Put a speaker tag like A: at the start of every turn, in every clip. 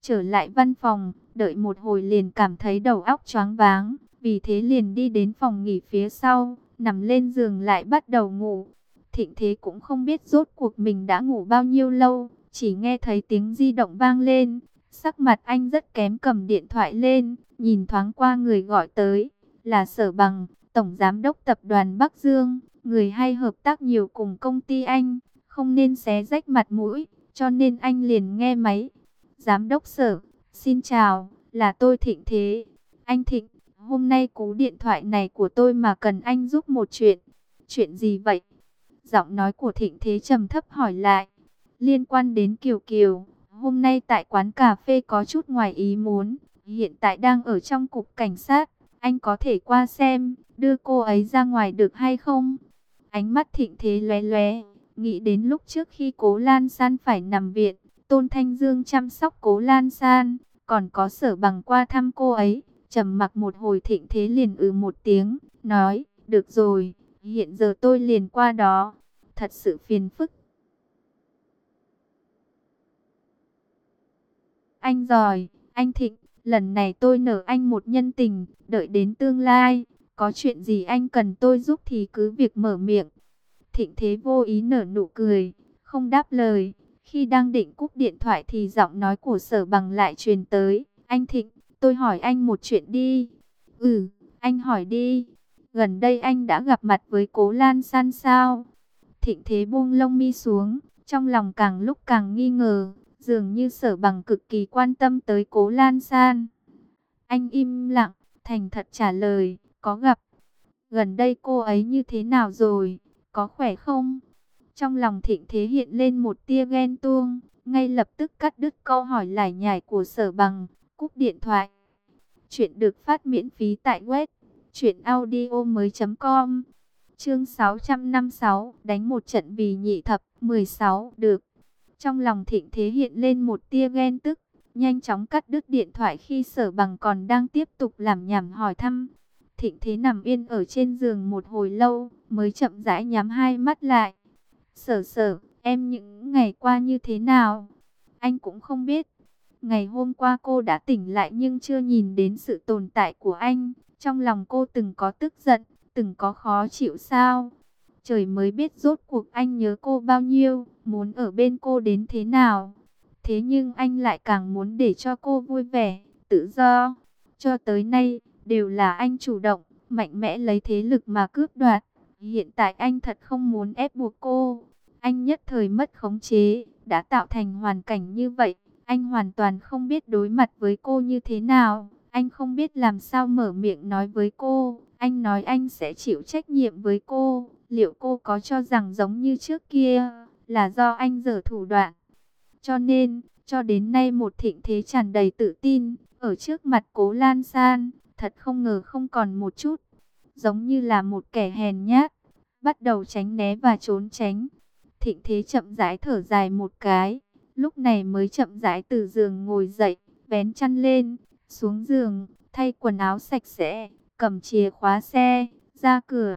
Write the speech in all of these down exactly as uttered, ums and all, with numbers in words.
A: Trở lại văn phòng, đợi một hồi liền cảm thấy đầu óc choáng váng, vì thế liền đi đến phòng nghỉ phía sau, nằm lên giường lại bắt đầu ngủ. Thịnh Thế cũng không biết rốt cuộc mình đã ngủ bao nhiêu lâu, chỉ nghe thấy tiếng di động vang lên. Sắc mặt anh rất kém, cầm điện thoại lên, nhìn thoáng qua người gọi tới, là Sở Bằng, Tổng Giám đốc Tập đoàn Bắc Dương, người hay hợp tác nhiều cùng công ty anh, không nên xé rách mặt mũi, cho nên anh liền nghe máy. Giám đốc Sở, xin chào, là tôi Thịnh Thế. Anh Thịnh, hôm nay cú điện thoại này của tôi mà cần anh giúp một chuyện. Chuyện gì vậy? Giọng nói của Thịnh Thế trầm thấp hỏi lại. Liên quan đến Kiều Kiều, hôm nay tại quán cà phê có chút ngoài ý muốn, hiện tại đang ở trong cục cảnh sát, anh có thể qua xem, đưa cô ấy ra ngoài được hay không? Ánh mắt Thịnh Thế lóe lóe, nghĩ đến lúc trước khi Cố Lan San phải nằm viện, Tôn Thanh Dương chăm sóc Cố Lan San, còn có Sở Bằng qua thăm cô ấy. Trầm mặc một hồi, Thịnh Thế liền ừ một tiếng, nói, được rồi, hiện giờ tôi liền qua đó. Thật sự phiền phức. Anh giỏi, anh Thịnh, lần này tôi nợ anh một nhân tình, đợi đến tương lai, có chuyện gì anh cần tôi giúp thì cứ việc mở miệng. Thịnh Thế vô ý nở nụ cười, không đáp lời. Khi đang định cúp điện thoại thì giọng nói của Sở Bằng lại truyền tới. Anh Thịnh, tôi hỏi anh một chuyện đi. Ừ, anh hỏi đi. Gần đây anh đã gặp mặt với Cố Lan San sao? Thịnh Thế buông lông mi xuống, trong lòng càng lúc càng nghi ngờ. Dường như Sở Bằng cực kỳ quan tâm tới Cố Lan San. Anh im lặng, thành thật trả lời, có gặp. Gần đây cô ấy như thế nào rồi? Có khỏe không? Trong lòng Thịnh Thế hiện lên một tia ghen tuông, ngay lập tức cắt đứt câu hỏi lải nhải của Sở Bằng, cúp điện thoại. Chuyện được phát miễn phí tại web truyện audio mới chấm com. Chương sáu trăm năm mươi sáu, đánh một trận vì nhị thập. Mười sáu, được. Trong lòng Thịnh Thế hiện lên một tia ghen tức, nhanh chóng cắt đứt điện thoại khi Sở Bằng còn đang tiếp tục làm nhảm hỏi thăm. Thịnh Thế nằm yên ở trên giường một hồi lâu, mới chậm rãi nhắm hai mắt lại. Sở Sở, em những ngày qua như thế nào? Anh cũng không biết. Ngày hôm qua cô đã tỉnh lại nhưng chưa nhìn đến sự tồn tại của anh. Trong lòng cô từng có tức giận, từng có khó chịu sao? Trời mới biết rốt cuộc anh nhớ cô bao nhiêu, muốn ở bên cô đến thế nào. Thế nhưng anh lại càng muốn để cho cô vui vẻ, tự do. Cho tới nay, đều là anh chủ động, mạnh mẽ lấy thế lực mà cướp đoạt. Hiện tại anh thật không muốn ép buộc cô. Anh nhất thời mất khống chế, đã tạo thành hoàn cảnh như vậy. Anh hoàn toàn không biết đối mặt với cô như thế nào. Anh không biết làm sao mở miệng nói với cô. Anh nói anh sẽ chịu trách nhiệm với cô. Liệu cô có cho rằng giống như trước kia là do anh giở thủ đoạn? Cho nên, cho đến nay một Thịnh Thế tràn đầy tự tin, ở trước mặt Cố Lan San, thật không ngờ không còn một chút. Giống như là một kẻ hèn nhát, bắt đầu tránh né và trốn tránh. Thịnh Thế chậm rãi thở dài một cái, lúc này mới chậm rãi từ giường ngồi dậy, vén chăn lên, xuống giường, thay quần áo sạch sẽ, cầm chìa khóa xe, ra cửa.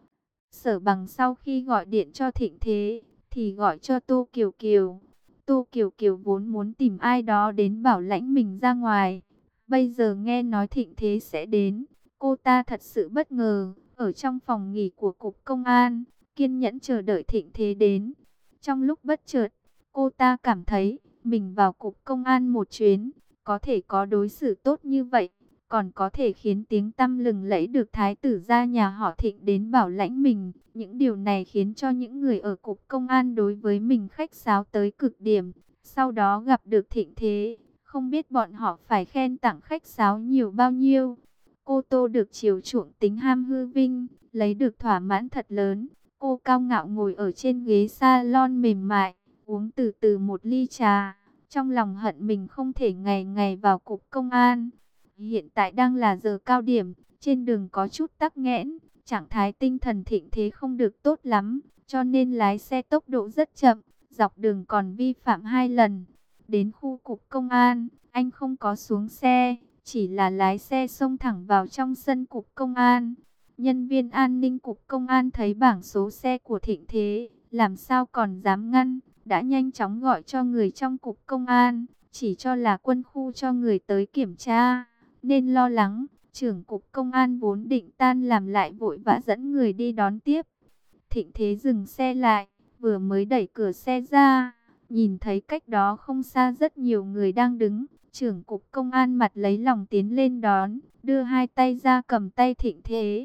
A: Sở Bằng sau khi gọi điện cho Thịnh Thế, thì gọi cho Tô Kiều Kiều. Tô Kiều Kiều vốn muốn tìm ai đó đến bảo lãnh mình ra ngoài. Bây giờ nghe nói Thịnh Thế sẽ đến, cô ta thật sự bất ngờ. Ở trong phòng nghỉ của Cục Công an, kiên nhẫn chờ đợi Thịnh Thế đến. Trong lúc bất chợt, cô ta cảm thấy mình vào Cục Công an một chuyến, có thể có đối xử tốt như vậy, còn có thể khiến tiếng tăm lừng lẫy được thái tử gia nhà họ Thịnh đến bảo lãnh mình. Những điều này khiến cho những người ở Cục Công an đối với mình khách sáo tới cực điểm. Sau đó gặp được Thịnh Thế, không biết bọn họ phải khen tặng khách sáo nhiều bao nhiêu. Cô Tô được chiều chuộng tính ham hư vinh, lấy được thỏa mãn thật lớn. Cô cao ngạo ngồi ở trên ghế salon mềm mại, uống từ từ một ly trà. Trong lòng hận mình không thể ngày ngày vào Cục Công an. Hiện tại đang là giờ cao điểm, trên đường có chút tắc nghẽn, trạng thái tinh thần Thịnh Thế không được tốt lắm, cho nên lái xe tốc độ rất chậm, dọc đường còn vi phạm hai lần. Đến khu Cục Công an, anh không có xuống xe, chỉ là lái xe xông thẳng vào trong sân Cục Công an. Nhân viên an ninh Cục Công an thấy bảng số xe của Thịnh Thế, làm sao còn dám ngăn, đã nhanh chóng gọi cho người trong Cục Công an, chỉ cho là quân khu cho người tới kiểm tra, nên lo lắng. Trưởng cục công an vốn định tan làm lại vội vã dẫn người đi đón tiếp. Thịnh Thế dừng xe lại, vừa mới đẩy cửa xe ra, nhìn thấy cách đó không xa rất nhiều người đang đứng. Trưởng cục công an mặt lấy lòng tiến lên đón, đưa hai tay ra cầm tay Thịnh Thế.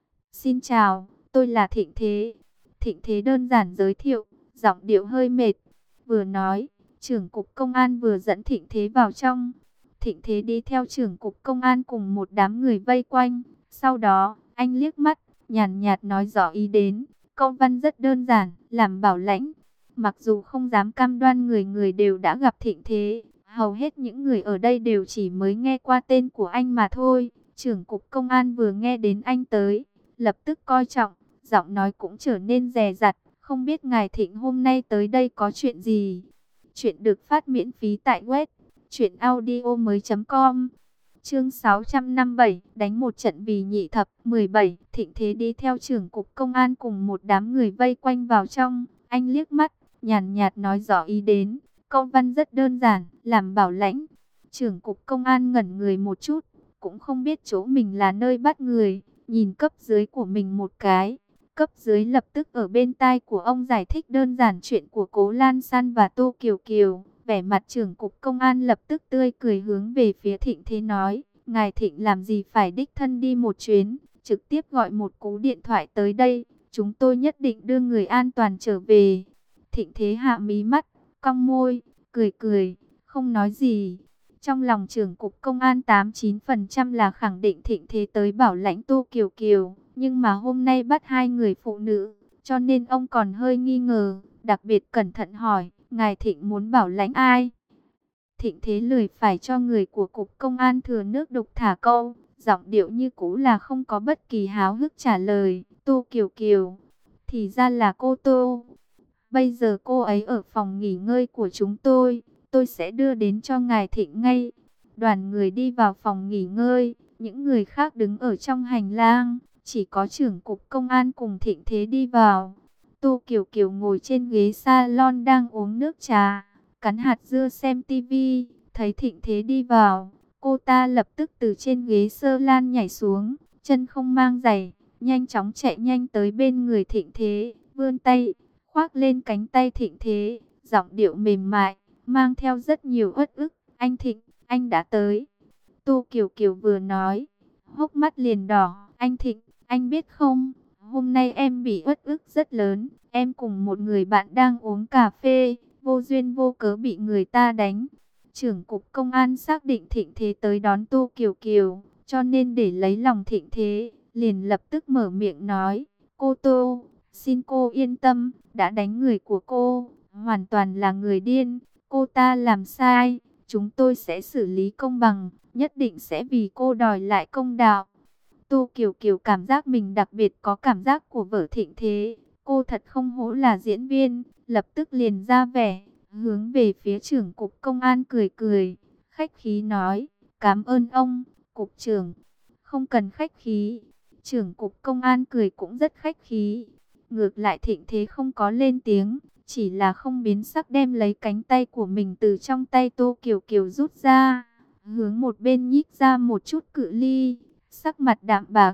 A: Xin chào, tôi là Thịnh Thế. Thịnh Thế đơn giản giới thiệu, giọng điệu hơi mệt. Vừa nói, trưởng cục công an vừa dẫn Thịnh Thế vào trong. Thịnh Thế đi theo trưởng cục công an cùng một đám người vây quanh. Sau đó, anh liếc mắt, nhàn nhạt nói rõ ý đến. Câu văn rất đơn giản, làm bảo lãnh. Mặc dù không dám cam đoan người người đều đã gặp Thịnh Thế, hầu hết những người ở đây đều chỉ mới nghe qua tên của anh mà thôi. Trưởng cục công an vừa nghe đến anh tới, lập tức coi trọng, giọng nói cũng trở nên dè dặt. Không biết ngài Thịnh hôm nay tới đây có chuyện gì? Chuyện được phát miễn phí tại web truyện audio mới chấm com. Chương sáu trăm năm mươi bảy, đánh một trận vì nhị thập. Mười bảy, Thịnh Thế đi theo trưởng cục công an cùng một đám người vây quanh vào trong. Anh liếc mắt, nhàn nhạt nói rõ ý đến. Câu văn rất đơn giản, làm bảo lãnh. Trưởng cục công an ngẩn người một chút, cũng không biết chỗ mình là nơi bắt người. Nhìn cấp dưới của mình một cái. Cấp dưới lập tức ở bên tai của ông giải thích đơn giản chuyện của Cố Lan San và Tô Kiều Kiều. Vẻ mặt trưởng cục công an lập tức tươi cười hướng về phía Thịnh Thế nói, ngài Thịnh làm gì phải đích thân đi một chuyến, trực tiếp gọi một cú điện thoại tới đây, chúng tôi nhất định đưa người an toàn trở về. Thịnh Thế hạ mí mắt, cong môi, cười cười, không nói gì. Trong lòng trưởng cục công an tám chín phần trăm là khẳng định Thịnh Thế tới bảo lãnh Tô Kiều Kiều, nhưng mà hôm nay bắt hai người phụ nữ, cho nên ông còn hơi nghi ngờ, đặc biệt cẩn thận hỏi, ngài Thịnh muốn bảo lãnh ai? Thịnh Thế lười phải cho người của cục công an thừa nước đục thả câu, giọng điệu như cũ là không có bất kỳ háo hức trả lời. Tô Kiều Kiều, thì ra là cô Tô. Bây giờ cô ấy ở phòng nghỉ ngơi của chúng tôi, tôi sẽ đưa đến cho ngài Thịnh ngay. Đoàn người đi vào phòng nghỉ ngơi, những người khác đứng ở trong hành lang, chỉ có trưởng cục công an cùng Thịnh Thế đi vào. Tô Kiều Kiều ngồi trên ghế salon đang uống nước trà, cắn hạt dưa xem tivi, thấy Thịnh Thế đi vào, cô ta lập tức từ trên ghế salon nhảy xuống, chân không mang giày, nhanh chóng chạy nhanh tới bên người Thịnh Thế, vươn tay, khoác lên cánh tay Thịnh Thế, giọng điệu mềm mại, mang theo rất nhiều uất ức, anh Thịnh, anh đã tới. Tô Kiều Kiều vừa nói, hốc mắt liền đỏ, anh Thịnh, anh biết không? Hôm nay em bị uất ức rất lớn, em cùng một người bạn đang uống cà phê, vô duyên vô cớ bị người ta đánh. Trưởng cục công an xác định Thịnh Thế tới đón Tô Kiều Kiều, cho nên để lấy lòng Thịnh Thế, liền lập tức mở miệng nói, cô Tô, xin cô yên tâm, đã đánh người của cô, hoàn toàn là người điên, cô ta làm sai, chúng tôi sẽ xử lý công bằng, nhất định sẽ vì cô đòi lại công đạo. Tô Kiều Kiều cảm giác mình đặc biệt có cảm giác của vở Thịnh Thế. Cô thật không hổ là diễn viên, lập tức liền ra vẻ, hướng về phía trưởng cục công an cười cười, khách khí nói, cảm ơn ông, cục trưởng, không cần khách khí. Trưởng cục công an cười cũng rất khách khí. Ngược lại Thịnh Thế không có lên tiếng, chỉ là không biến sắc đem lấy cánh tay của mình từ trong tay Tô Kiều Kiều rút ra, hướng một bên nhích ra một chút cự ly, sắc mặt đạm bạc.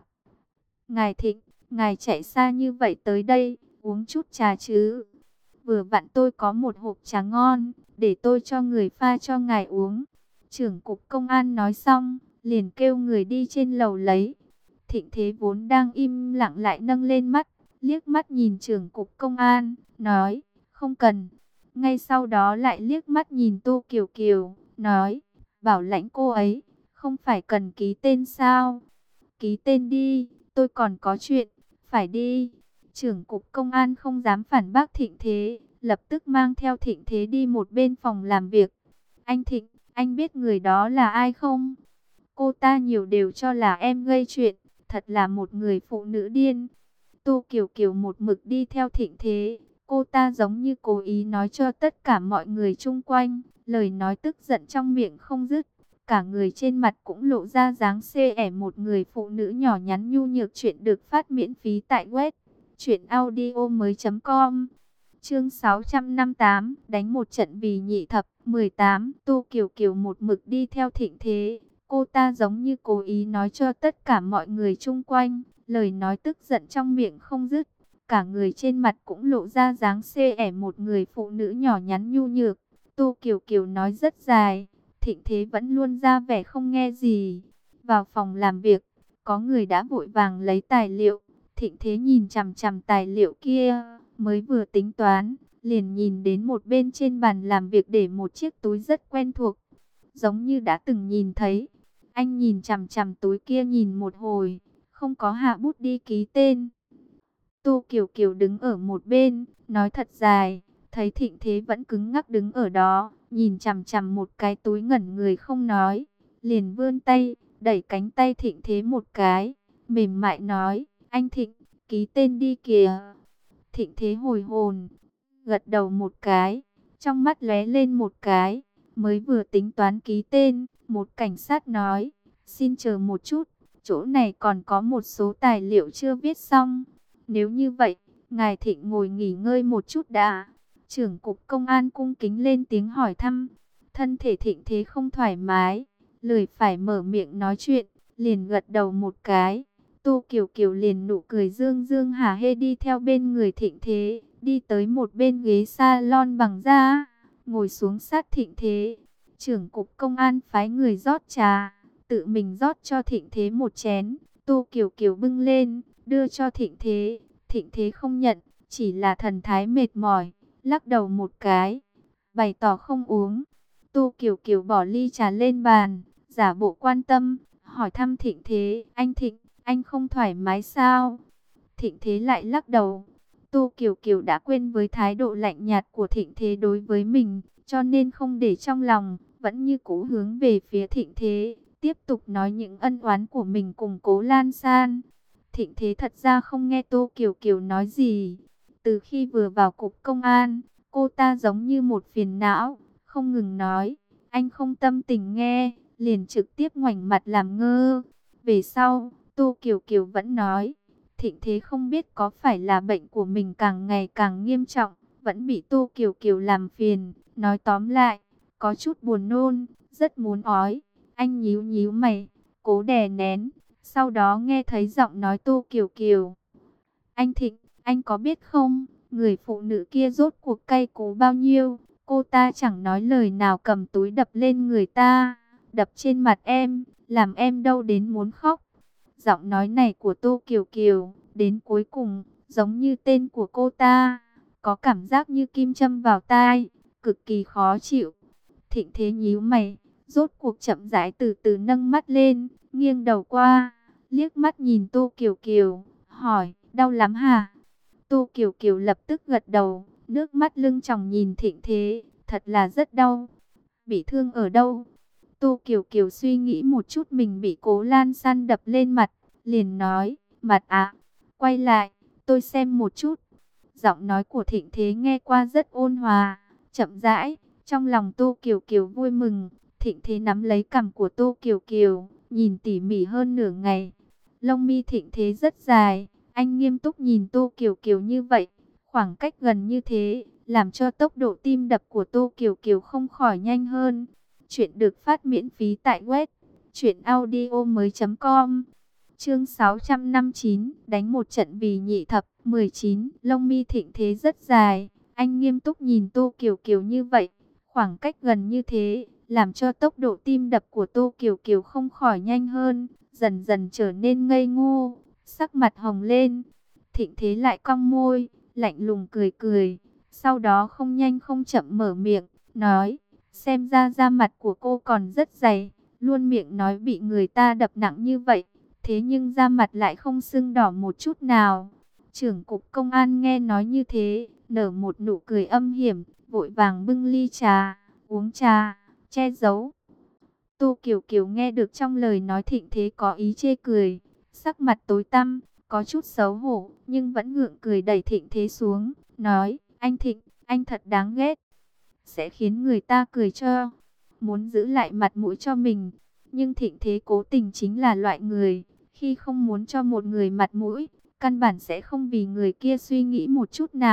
A: Ngài Thịnh, ngài chạy xa như vậy tới đây, uống chút trà chứ? Vừa vặn tôi có một hộp trà ngon, để tôi cho người pha cho ngài uống. Trưởng cục công an nói xong, liền kêu người đi trên lầu lấy. Thịnh Thế vốn đang im lặng lại nâng lên mắt, liếc mắt nhìn trưởng cục công an, nói, không cần. Ngay sau đó lại liếc mắt nhìn Tô Kiều Kiều, nói, bảo lãnh cô ấy, không phải cần ký tên sao? Ký tên đi, tôi còn có chuyện, phải đi. Trưởng cục công an không dám phản bác Thịnh Thế, lập tức mang theo Thịnh Thế đi một bên phòng làm việc. Anh Thịnh, anh biết người đó là ai không? Cô ta nhiều đều cho là em gây chuyện, thật là một người phụ nữ điên. Tô Kiều Kiều một mực đi theo Thịnh Thế, cô ta giống như cố ý nói cho tất cả mọi người chung quanh, lời nói tức giận trong miệng không dứt. Cả người trên mặt cũng lộ ra dáng xê ẻ một người phụ nữ nhỏ nhắn nhu nhược. Chuyện được phát miễn phí tại web truyện audio mới chấm com. Chương sáu trăm năm mươi tám, đánh một trận vì nhị thập. mười tám. Tô Kiều Kiều một mực đi theo Thịnh Thế. Cô ta giống như cố ý nói cho tất cả mọi người chung quanh, lời nói tức giận trong miệng không dứt. Cả người trên mặt cũng lộ ra dáng xê ẻ một người phụ nữ nhỏ nhắn nhu nhược. Tô Kiều Kiều nói rất dài, Thịnh Thế vẫn luôn ra vẻ không nghe gì. Vào phòng làm việc, có người đã vội vàng lấy tài liệu. Thịnh Thế nhìn chằm chằm tài liệu kia, mới vừa tính toán, liền nhìn đến một bên trên bàn làm việc để một chiếc túi rất quen thuộc, giống như đã từng nhìn thấy. Anh nhìn chằm chằm túi kia nhìn một hồi, không có hạ bút đi ký tên. Tô Kiều Kiều đứng ở một bên, nói thật dài, thấy Thịnh Thế vẫn cứng ngắc đứng ở đó, nhìn chằm chằm một cái túi ngẩn người không nói, liền vươn tay, đẩy cánh tay Thịnh Thế một cái, mềm mại nói, anh Thịnh, ký tên đi kìa. Thịnh Thế hồi hồn, gật đầu một cái, trong mắt lóe lên một cái, mới vừa tính toán ký tên, một cảnh sát nói, xin chờ một chút, chỗ này còn có một số tài liệu chưa viết xong. Nếu như vậy, ngài Thịnh ngồi nghỉ ngơi một chút đã. Trưởng cục công an cung kính lên tiếng hỏi thăm. Thân thể Thịnh Thế không thoải mái, lười phải mở miệng nói chuyện, liền gật đầu một cái. Tô Kiều Kiều liền nụ cười dương dương hả hê đi theo bên người Thịnh Thế, đi tới một bên ghế salon bằng da, ngồi xuống sát Thịnh Thế. Trưởng cục công an phái người rót trà, tự mình rót cho Thịnh Thế một chén. Tô Kiều Kiều bưng lên, đưa cho Thịnh Thế. Thịnh Thế không nhận, chỉ là thần thái mệt mỏi, lắc đầu một cái, bày tỏ không uống. Tô Kiều Kiều bỏ ly trà lên bàn, giả bộ quan tâm, hỏi thăm Thịnh Thế, anh Thịnh, anh không thoải mái sao? Thịnh Thế lại lắc đầu. Tô Kiều Kiều đã quên với thái độ lạnh nhạt của Thịnh Thế đối với mình, cho nên không để trong lòng, vẫn như cũ hướng về phía Thịnh Thế, tiếp tục nói những ân oán của mình cùng Cố Lan San. Thịnh Thế thật ra không nghe Tô Kiều Kiều nói gì. Từ khi vừa vào cục công an, cô ta giống như một phiền não, không ngừng nói, anh không tâm tình nghe, liền trực tiếp ngoảnh mặt làm ngơ. Về sau, Tô Kiều Kiều vẫn nói, Thịnh Thế không biết có phải là bệnh của mình càng ngày càng nghiêm trọng, vẫn bị Tô Kiều Kiều làm phiền. Nói tóm lại, có chút buồn nôn, rất muốn ói. Anh nhíu nhíu mày, cố đè nén. Sau đó nghe thấy giọng nói Tô Kiều Kiều. Anh Thịnh, anh có biết không, người phụ nữ kia rốt cuộc cay cú bao nhiêu? Cô ta chẳng nói lời nào cầm túi đập lên người ta, đập trên mặt em, làm em đau đến muốn khóc. Giọng nói này của Tô Kiều Kiều, đến cuối cùng, giống như tên của cô ta, có cảm giác như kim châm vào tai, cực kỳ khó chịu. Thịnh Thế nhíu mày, rốt cuộc chậm rãi từ từ nâng mắt lên, nghiêng đầu qua, liếc mắt nhìn Tô Kiều Kiều, hỏi, đau lắm hả? Tô Kiều Kiều lập tức gật đầu, nước mắt lưng tròng nhìn Thịnh Thế, thật là rất đau. Bị thương ở đâu? Tô Kiều Kiều suy nghĩ một chút mình bị Cố Lan San đập lên mặt, liền nói, mặt ạ. Quay lại, tôi xem một chút. Giọng nói của Thịnh Thế nghe qua rất ôn hòa, chậm rãi, trong lòng Tô Kiều Kiều vui mừng. Thịnh Thế nắm lấy cằm của Tô Kiều Kiều, nhìn tỉ mỉ hơn nửa ngày. Lông mi Thịnh Thế rất dài, anh nghiêm túc nhìn Tô Kiều Kiều như vậy, khoảng cách gần như thế, làm cho tốc độ tim đập của Tô Kiều Kiều không khỏi nhanh hơn. Chuyện được phát miễn phí tại web truyện audio mới chấm com. Chương sáu trăm năm mươi chín, đánh một trận vì nhị thập. mười chín. Lông mi Thịnh Thế rất dài, anh nghiêm túc nhìn Tô Kiều Kiều như vậy, khoảng cách gần như thế, làm cho tốc độ tim đập của Tô Kiều Kiều không khỏi nhanh hơn, dần dần trở nên ngây ngô, sắc mặt hồng lên. Thịnh Thế lại cong môi, lạnh lùng cười cười, sau đó không nhanh không chậm mở miệng, nói, xem ra da mặt của cô còn rất dày, luôn miệng nói bị người ta đập nặng như vậy, thế nhưng da mặt lại không sưng đỏ một chút nào. Trưởng cục công an nghe nói như thế, nở một nụ cười âm hiểm, vội vàng bưng ly trà, uống trà, che giấu. Tô Kiều Kiều nghe được trong lời nói Thịnh Thế có ý chê cười, sắc mặt tối tăm, có chút xấu hổ, nhưng vẫn gượng cười đẩy Thịnh Thế xuống, nói, anh Thịnh, anh thật đáng ghét, sẽ khiến người ta cười cho, muốn giữ lại mặt mũi cho mình. Nhưng Thịnh Thế cố tình chính là loại người, khi không muốn cho một người mặt mũi, căn bản sẽ không vì người kia suy nghĩ một chút nào.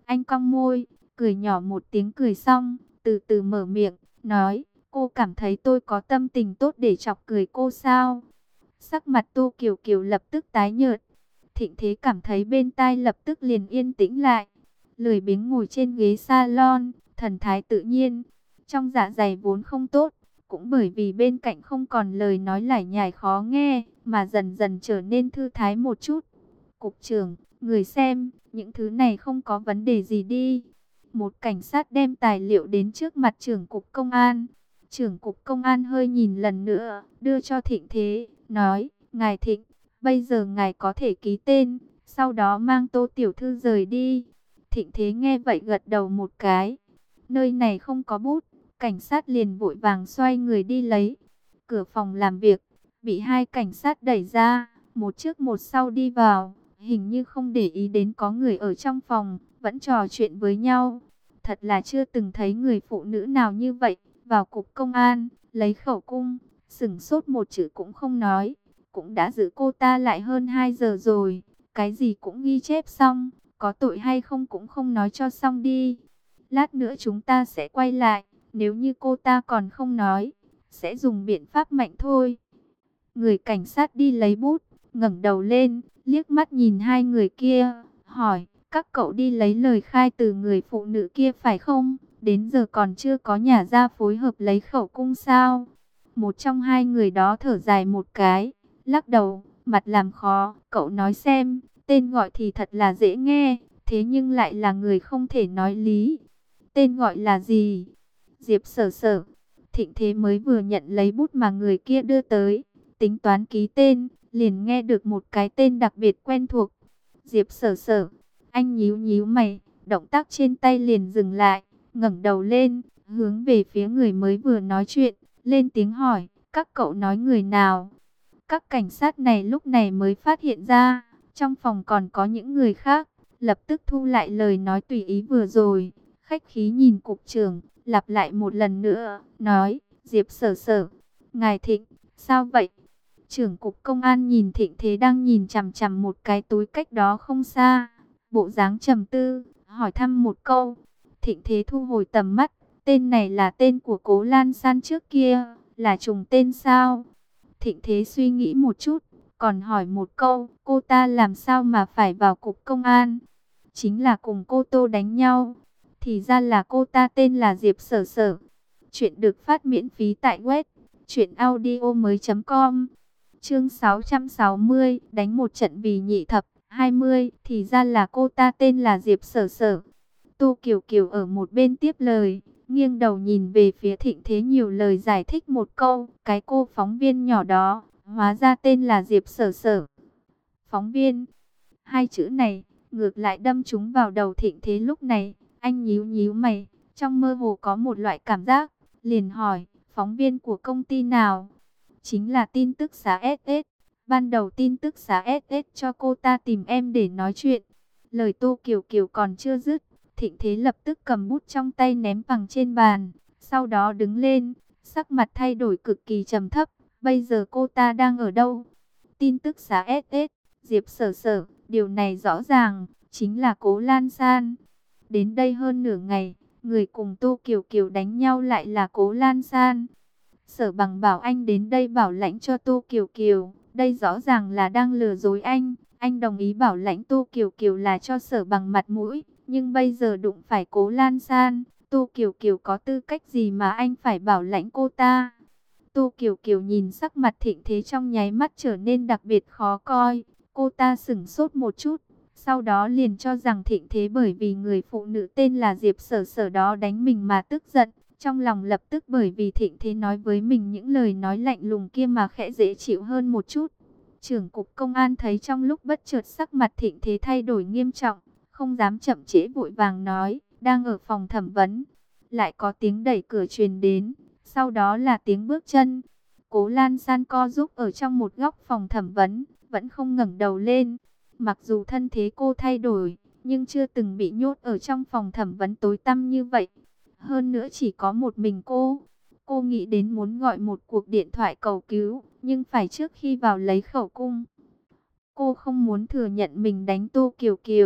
A: Anh cong môi, cười nhỏ một tiếng cười xong, từ từ mở miệng, nói, cô cảm thấy tôi có tâm tình tốt để chọc cười cô sao? Sắc mặt Tô Kiều Kiều lập tức tái nhợt. Thịnh Thế cảm thấy bên tai lập tức liền yên tĩnh lại. Lười biếng ngồi trên ghế salon, thần thái tự nhiên. Trong dạ dày vốn không tốt, cũng bởi vì bên cạnh không còn lời nói lải nhải khó nghe, mà dần dần trở nên thư thái một chút. Cục trưởng, người xem, những thứ này không có vấn đề gì đi. Một cảnh sát đem tài liệu đến trước mặt trưởng cục công an. Trưởng cục công an hơi nhìn lần nữa, đưa cho Thịnh Thế, nói, ngài Thịnh, bây giờ ngài có thể ký tên, sau đó mang Tô tiểu thư rời đi. Thịnh Thế nghe vậy gật đầu một cái. Nơi này không có bút, cảnh sát liền vội vàng xoay người đi lấy. Cửa phòng làm việc, bị hai cảnh sát đẩy ra, một trước một sau đi vào, hình như không để ý đến có người ở trong phòng, vẫn trò chuyện với nhau. Thật là chưa từng thấy người phụ nữ nào như vậy, vào cục công an, lấy khẩu cung, sửng sốt một chữ cũng không nói. Cũng đã giữ cô ta lại hơn hai giờ rồi, cái gì cũng ghi chép xong, có tội hay không cũng không nói cho xong đi. Lát nữa chúng ta sẽ quay lại, nếu như cô ta còn không nói, sẽ dùng biện pháp mạnh thôi. Người cảnh sát đi lấy bút, ngẩng đầu lên, liếc mắt nhìn hai người kia, hỏi, các cậu đi lấy lời khai từ người phụ nữ kia phải không? Đến giờ còn chưa có nhà ra phối hợp lấy khẩu cung sao? Một trong hai người đó thở dài một cái, lắc đầu, mặt làm khó, cậu nói xem, tên gọi thì thật là dễ nghe, thế nhưng lại là người không thể nói lý. Tên gọi là gì? Diệp Sở Sở. Thịnh Thế mới vừa nhận lấy bút mà người kia đưa tới, tính toán ký tên, liền nghe được một cái tên đặc biệt quen thuộc. Diệp Sở Sở. Anh nhíu nhíu mày, động tác trên tay liền dừng lại, ngẩng đầu lên, hướng về phía người mới vừa nói chuyện, lên tiếng hỏi, các cậu nói người nào? Các cảnh sát này lúc này mới phát hiện ra, trong phòng còn có những người khác, lập tức thu lại lời nói tùy ý vừa rồi, khách khí nhìn cục trưởng, lặp lại một lần nữa, nói, Diệp Sở Sở, ngài Thịnh, sao vậy? Trưởng cục công an nhìn Thịnh Thế đang nhìn chằm chằm một cái túi cách đó không xa, bộ dáng trầm tư, hỏi thăm một câu. Thịnh Thế thu hồi tầm mắt, tên này là tên của Cố Lan San trước kia, là trùng tên sao? Thịnh Thế suy nghĩ một chút, còn hỏi một câu, cô ta làm sao mà phải vào cục công an? Chính là cùng cô Tô đánh nhau. Thì ra là cô ta tên là Diệp Sở Sở. Chuyện được phát miễn phí tại web truyện audio mới.com. Chương sáu trăm sáu mươi, đánh một trận vì nhị thập hai mươi, thì ra là cô ta tên là Diệp Sở Sở. Tô Kiều Kiều ở một bên tiếp lời, nghiêng đầu nhìn về phía Thịnh Thế nhiều lời giải thích một câu, cái cô phóng viên nhỏ đó, hóa ra tên là Diệp Sở Sở. Phóng viên, hai chữ này, ngược lại đâm trúng vào đầu Thịnh Thế lúc này, anh nhíu nhíu mày, trong mơ hồ có một loại cảm giác, liền hỏi, phóng viên của công ty nào? Chính là tin tức xã ét ét, ban đầu tin tức xã ét ét cho cô ta tìm em để nói chuyện. Lời Tô Kiều Kiều còn chưa dứt, Thịnh Thế lập tức cầm bút trong tay ném bằng trên bàn, sau đó đứng lên, sắc mặt thay đổi cực kỳ trầm thấp. Bây giờ cô ta đang ở đâu? Tin tức xã ét ét, Diệp Sở Sở, điều này rõ ràng, chính là Cố Lan San. Đến đây hơn nửa ngày, người cùng Tô Kiều Kiều đánh nhau lại là Cố Lan San. Sở Bằng bảo anh đến đây bảo lãnh cho Tô Kiều Kiều, đây rõ ràng là đang lừa dối anh. Anh đồng ý bảo lãnh Tô Kiều Kiều là cho Sở Bằng mặt mũi, nhưng bây giờ đụng phải Cố Lan San, Tô Kiều Kiều có tư cách gì mà anh phải bảo lãnh cô ta? Tô Kiều Kiều nhìn sắc mặt Thịnh Thế trong nháy mắt trở nên đặc biệt khó coi, cô ta sửng sốt một chút, sau đó liền cho rằng Thịnh Thế bởi vì người phụ nữ tên là Diệp Sở Sở đó đánh mình mà tức giận, trong lòng lập tức bởi vì Thịnh Thế nói với mình những lời nói lạnh lùng kia mà khẽ dễ chịu hơn một chút. Trưởng cục công an thấy trong lúc bất chợt sắc mặt Thịnh Thế thay đổi nghiêm trọng, không dám chậm trễ vội vàng nói, đang ở phòng thẩm vấn. Lại có tiếng đẩy cửa truyền đến, sau đó là tiếng bước chân. Cố Lan San co giúp ở trong một góc phòng thẩm vấn, vẫn không ngẩng đầu lên. Mặc dù thân thế cô thay đổi, nhưng chưa từng bị nhốt ở trong phòng thẩm vấn tối tăm như vậy. Hơn nữa chỉ có một mình cô. Cô nghĩ đến muốn gọi một cuộc điện thoại cầu cứu, nhưng phải trước khi vào lấy khẩu cung. Cô không muốn thừa nhận mình đánh Tô Kiều Kiều,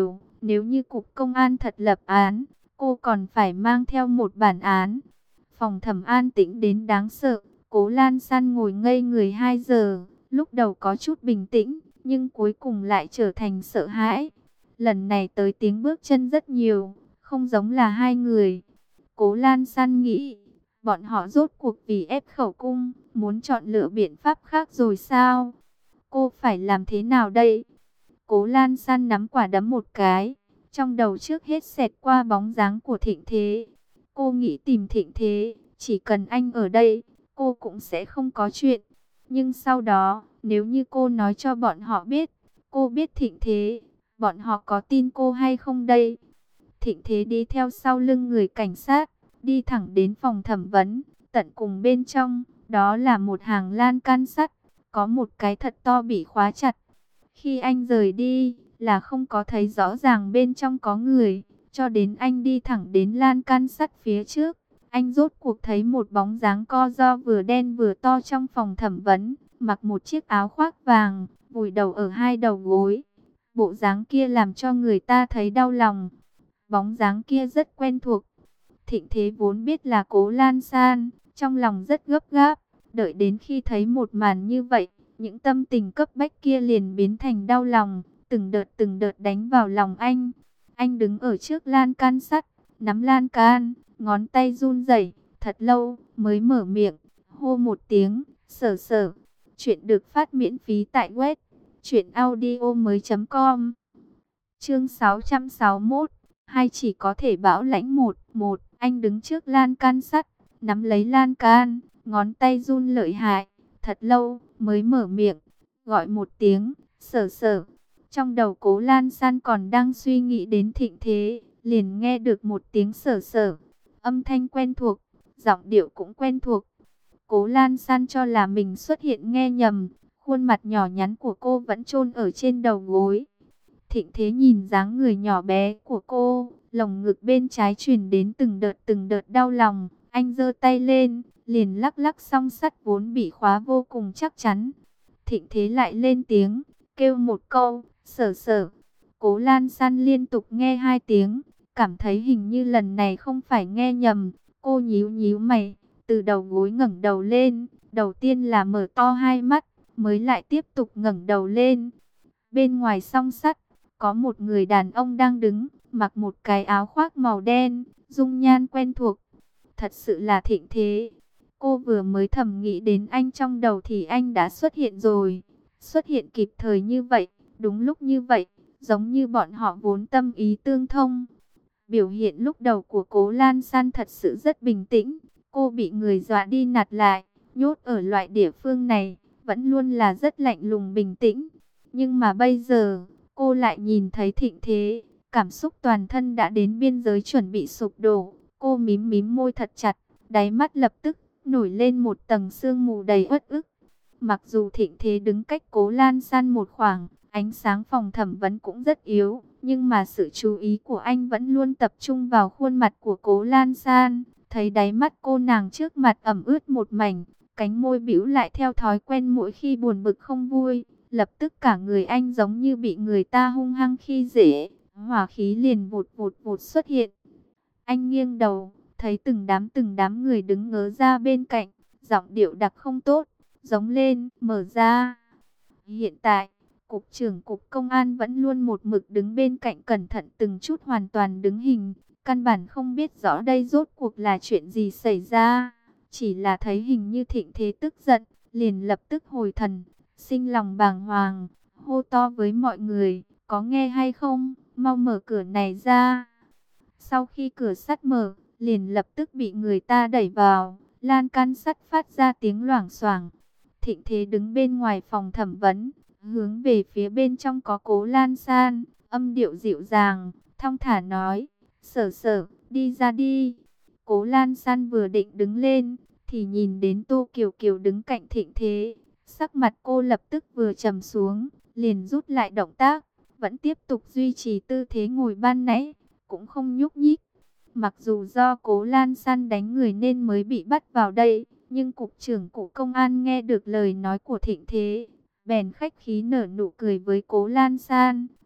A: Nếu như cục công an thật lập án, cô còn phải mang theo một bản án. Phòng thẩm an tĩnh đến đáng sợ. Cố Lan San ngồi ngây người hai giờ. Lúc đầu có chút bình tĩnh, nhưng cuối cùng lại trở thành sợ hãi. Lần này tới tiếng bước chân rất nhiều, không giống là hai người. Cố Lan San nghĩ, bọn họ rốt cuộc vì ép khẩu cung, muốn chọn lựa biện pháp khác rồi sao? Cô phải làm thế nào đây? Cố Lan San nắm quả đấm một cái, trong đầu trước hết xẹt qua bóng dáng của Thịnh Thế. Cô nghĩ tìm Thịnh Thế, chỉ cần anh ở đây, cô cũng sẽ không có chuyện. Nhưng sau đó, nếu như cô nói cho bọn họ biết, cô biết Thịnh Thế, bọn họ có tin cô hay không đây? Thịnh Thế đi theo sau lưng người cảnh sát, đi thẳng đến phòng thẩm vấn. Tận cùng bên trong, đó là một hàng lan can sắt, có một cái thật to bị khóa chặt. Khi anh rời đi, là không có thấy rõ ràng bên trong có người, cho đến anh đi thẳng đến lan can sắt phía trước. Anh rốt cuộc thấy một bóng dáng co ro vừa đen vừa to trong phòng thẩm vấn, mặc một chiếc áo khoác vàng, vùi đầu ở hai đầu gối. Bộ dáng kia làm cho người ta thấy đau lòng. Bóng dáng kia rất quen thuộc. Thịnh Thế vốn biết là Cố Lan San, trong lòng rất gấp gáp, đợi đến khi thấy một màn như vậy, những tâm tình cấp bách kia liền biến thành đau lòng, từng đợt từng đợt đánh vào lòng anh. Anh đứng ở trước lan can sắt, nắm lan can, ngón tay run rẩy, thật lâu mới mở miệng, hô một tiếng, "Sở Sở." Chuyện được phát miễn phí tại web truyện audio mới chấm com. Chương sáu trăm sáu mươi mốt, hay chỉ có thể bảo lãnh một, một, anh đứng trước lan can sắt, nắm lấy lan can, ngón tay run lợi hại, thật lâu mới mở miệng, gọi một tiếng, "Sở Sở." Trong đầu Cố Lan San còn đang suy nghĩ đến Thịnh Thế, liền nghe được một tiếng "Sở Sở." Âm thanh quen thuộc, giọng điệu cũng quen thuộc. Cố Lan San cho là mình xuất hiện nghe nhầm, khuôn mặt nhỏ nhắn của cô vẫn chôn ở trên đầu gối. Thịnh Thế nhìn dáng người nhỏ bé của cô, lồng ngực bên trái truyền đến từng đợt từng đợt đau lòng. Anh giơ tay lên, liền lắc lắc song sắt vốn bị khóa vô cùng chắc chắn. Thịnh Thế lại lên tiếng, kêu một câu, "Sở Sở." Cố Lan San liên tục nghe hai tiếng, cảm thấy hình như lần này không phải nghe nhầm. Cô nhíu nhíu mày, từ đầu gối ngẩng đầu lên, đầu tiên là mở to hai mắt, mới lại tiếp tục ngẩng đầu lên. Bên ngoài song sắt, có một người đàn ông đang đứng, mặc một cái áo khoác màu đen, dung nhan quen thuộc. Thật sự là Thịnh Thế. Cô vừa mới thầm nghĩ đến anh trong đầu thì anh đã xuất hiện rồi. Xuất hiện kịp thời như vậy, đúng lúc như vậy, giống như bọn họ vốn tâm ý tương thông. Biểu hiện lúc đầu của Cố Lan San thật sự rất bình tĩnh. Cô bị người dọa đi nạt lại, nhốt ở loại địa phương này, vẫn luôn là rất lạnh lùng bình tĩnh. Nhưng mà bây giờ, cô lại nhìn thấy Thịnh Thế, cảm xúc toàn thân đã đến biên giới chuẩn bị sụp đổ. Cô mím mím môi thật chặt, đáy mắt lập tức nổi lên một tầng sương mù đầy uất ức. Mặc dù Thịnh Thế đứng cách Cố Lan San một khoảng, ánh sáng phòng thẩm vấn cũng rất yếu, nhưng mà sự chú ý của anh vẫn luôn tập trung vào khuôn mặt của Cố Lan San. Thấy đáy mắt cô nàng trước mặt ẩm ướt một mảnh, cánh môi bĩu lại theo thói quen mỗi khi buồn bực không vui. Lập tức cả người anh giống như bị người ta hung hăng khi dễ, hỏa khí liền vụt vụt vụt xuất hiện. Anh nghiêng đầu, thấy từng đám từng đám người đứng ngớ ra bên cạnh, giọng điệu đặc không tốt, giống lên, "Mở ra." Hiện tại, Cục trưởng Cục Công an vẫn luôn một mực đứng bên cạnh cẩn thận từng chút hoàn toàn đứng hình, căn bản không biết rõ đây rốt cuộc là chuyện gì xảy ra. Chỉ là thấy hình như Thịnh Thế tức giận, liền lập tức hồi thần, sinh lòng bàng hoàng, hô to với mọi người, "Có nghe hay không, mau mở cửa này ra." Sau khi cửa sắt mở, liền lập tức bị người ta đẩy vào, lan can sắt phát ra tiếng loảng xoảng. Thịnh Thế đứng bên ngoài phòng thẩm vấn, hướng về phía bên trong có Cố Lan San, âm điệu dịu dàng, thong thả nói, "Sở Sở, đi ra đi." Cố Lan San vừa định đứng lên, thì nhìn đến Tô Kiều Kiều đứng cạnh Thịnh Thế. Sắc mặt cô lập tức vừa trầm xuống, liền rút lại động tác, vẫn tiếp tục duy trì tư thế ngồi ban nãy, cũng không nhúc nhích. Mặc dù do Cố Lan San đánh người nên mới bị bắt vào đây, nhưng cục trưởng Cục Công an nghe được lời nói của Thịnh Thế, bèn khách khí nở nụ cười với Cố Lan San,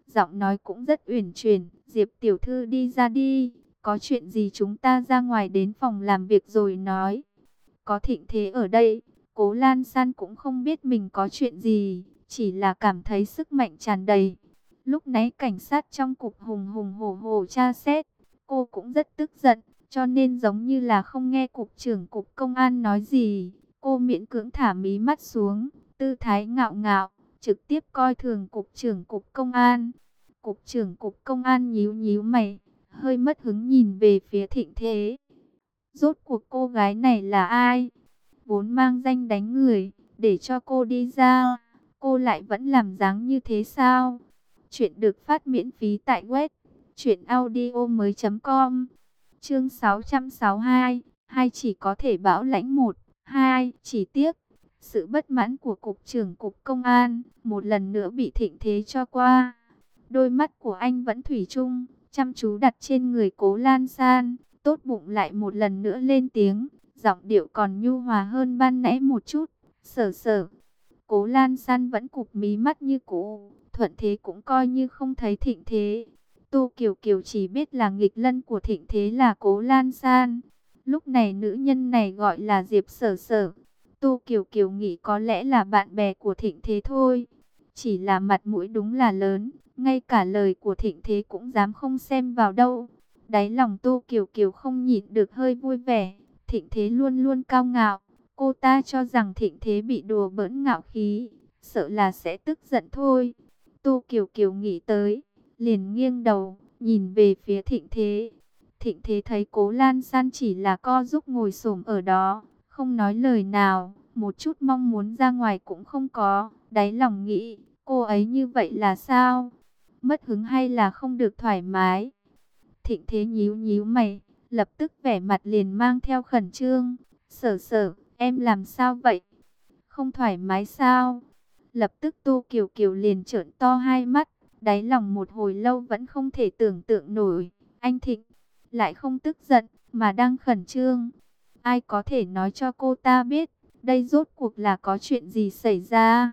A: giọng nói cũng rất uyển chuyển. Diệp tiểu thư đi ra đi, có chuyện gì chúng ta ra ngoài đến phòng làm việc rồi nói. Có Thịnh Thế ở đây, Cố Lan San cũng không biết mình có chuyện gì, chỉ là cảm thấy sức mạnh tràn đầy. Lúc nãy cảnh sát trong cục hùng hùng hổ hổ tra xét, cô cũng rất tức giận, cho nên giống như là không nghe cục trưởng cục công an nói gì. Cô miễn cưỡng thả mí mắt xuống, tư thái ngạo ngạo, trực tiếp coi thường cục trưởng cục công an. Cục trưởng cục công an nhíu nhíu mày, hơi mất hứng nhìn về phía Thịnh Thế. Rốt cuộc cô gái này là ai? Vốn mang danh đánh người, để cho cô đi ra, cô lại vẫn làm dáng như thế sao? Chuyện được phát miễn phí tại web truyện audio mới chấm com. Chương sáu trăm sáu mươi hai, hai chỉ có thể bảo lãnh một, hai, chỉ tiếc. Sự bất mãn của cục trưởng cục công an, một lần nữa bị Thịnh Thế cho qua. Đôi mắt của anh vẫn thủy chung, chăm chú đặt trên người Cố Lan San, tốt bụng lại một lần nữa lên tiếng, giọng điệu còn nhu hòa hơn ban nãy một chút. Sở sở. Cố Lan San vẫn cụp mí mắt như cũ, thuận thế cũng coi như không thấy Thịnh Thế. Tô Kiều Kiều chỉ biết là nghịch lân của Thịnh Thế là Cố Lan San. Lúc này nữ nhân này gọi là Diệp Sở Sở. Tô Kiều Kiều nghĩ có lẽ là bạn bè của Thịnh Thế thôi. Chỉ là mặt mũi đúng là lớn, ngay cả lời của Thịnh Thế cũng dám không xem vào đâu. Đáy lòng Tô Kiều Kiều không nhịn được hơi vui vẻ. Thịnh Thế luôn luôn cao ngạo, cô ta cho rằng Thịnh Thế bị đùa bỡn ngạo khí, sợ là sẽ tức giận thôi. Tô Kiều Kiều nghĩ tới, liền nghiêng đầu, nhìn về phía Thịnh Thế. Thịnh Thế thấy Cố Lan San chỉ là co giúp ngồi xổm ở đó, không nói lời nào, một chút mong muốn ra ngoài cũng không có. Đáy lòng nghĩ, cô ấy như vậy là sao? Mất hứng hay là không được thoải mái? Thịnh Thế nhíu nhíu mày, lập tức vẻ mặt liền mang theo khẩn trương. Sở sở, em làm sao vậy? Không thoải mái sao? Lập tức Tô Kiều Kiều liền trợn to hai mắt, đáy lòng một hồi lâu vẫn không thể tưởng tượng nổi. Anh Thịnh lại không tức giận, mà đang khẩn trương. Ai có thể nói cho cô ta biết, đây rốt cuộc là có chuyện gì xảy ra?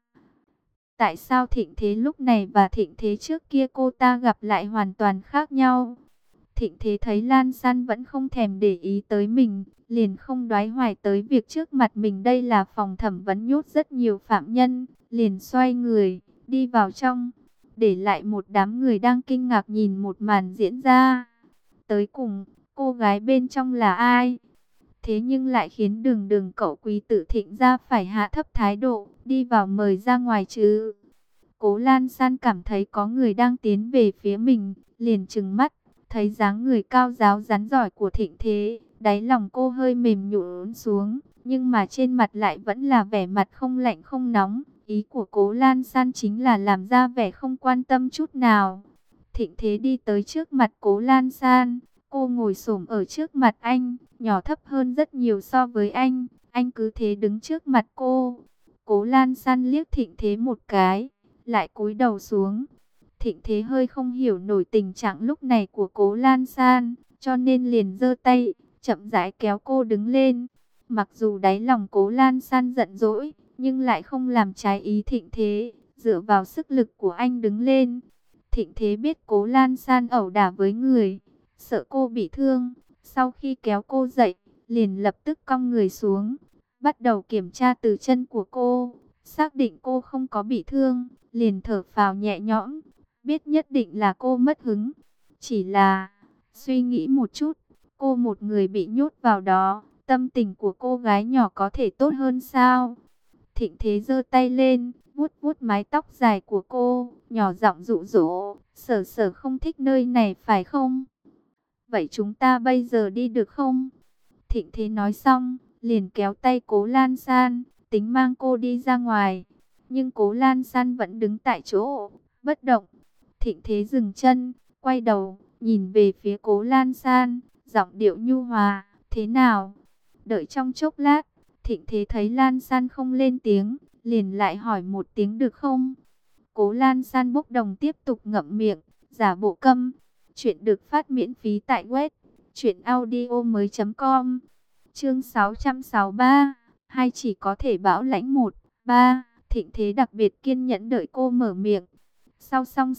A: Tại sao Thịnh Thế lúc này và Thịnh Thế trước kia cô ta gặp lại hoàn toàn khác nhau? Thịnh Thế thấy Lan San vẫn không thèm để ý tới mình, liền không đoái hoài tới việc trước mặt mình đây là phòng thẩm vấn nhốt rất nhiều phạm nhân, liền xoay người, đi vào trong, để lại một đám người đang kinh ngạc nhìn một màn diễn ra. Tới cùng, cô gái bên trong là ai? Thế nhưng lại khiến đường đường cậu quý tử Thịnh ra phải hạ thấp thái độ, đi vào mời ra ngoài chứ. Cố Lan San cảm thấy có người đang tiến về phía mình, liền trừng mắt. Thấy dáng người cao giáo rắn giỏi của Thịnh Thế, đáy lòng cô hơi mềm nhũn xuống, nhưng mà trên mặt lại vẫn là vẻ mặt không lạnh không nóng. Ý của Cố Lan San chính là làm ra vẻ không quan tâm chút nào. Thịnh Thế đi tới trước mặt Cố Lan San, cô ngồi xổm ở trước mặt anh, nhỏ thấp hơn rất nhiều so với anh, anh cứ thế đứng trước mặt cô. Cố Lan San liếc Thịnh Thế một cái, lại cúi đầu xuống. Thịnh Thế hơi không hiểu nổi tình trạng lúc này của Cố Lan San, cho nên liền giơ tay, chậm rãi kéo cô đứng lên. Mặc dù đáy lòng Cố Lan San giận dỗi, nhưng lại không làm trái ý Thịnh Thế, dựa vào sức lực của anh đứng lên. Thịnh Thế biết Cố Lan San ẩu đả với người, sợ cô bị thương, sau khi kéo cô dậy, liền lập tức cong người xuống, bắt đầu kiểm tra từ chân của cô, xác định cô không có bị thương, liền thở phào nhẹ nhõm. Biết nhất định là cô mất hứng. Chỉ là suy nghĩ một chút, cô một người bị nhốt vào đó, tâm tình của cô gái nhỏ có thể tốt hơn sao? Thịnh Thế giơ tay lên, vuốt vuốt mái tóc dài của cô, nhỏ giọng dụ dỗ, Sở sở không thích nơi này phải không? Vậy chúng ta bây giờ đi được không? Thịnh Thế nói xong, liền kéo tay Cố Lan San, tính mang cô đi ra ngoài. Nhưng Cố Lan San vẫn đứng tại chỗ, bất động. Thịnh Thế dừng chân, quay đầu, nhìn về phía Cố Lan San, giọng điệu nhu hòa, thế nào? Đợi trong chốc lát, Thịnh Thế thấy Lan San không lên tiếng, liền lại hỏi một tiếng được không? Cố Lan San bốc đồng tiếp tục ngậm miệng, giả bộ câm. Chuyện được phát miễn phí tại web truyện audio mới chấm com. Chương sáu trăm sáu mươi ba, hai chỉ có thể bảo lãnh một, ba. Thịnh Thế đặc biệt kiên nhẫn đợi cô mở miệng. Sau song sắt,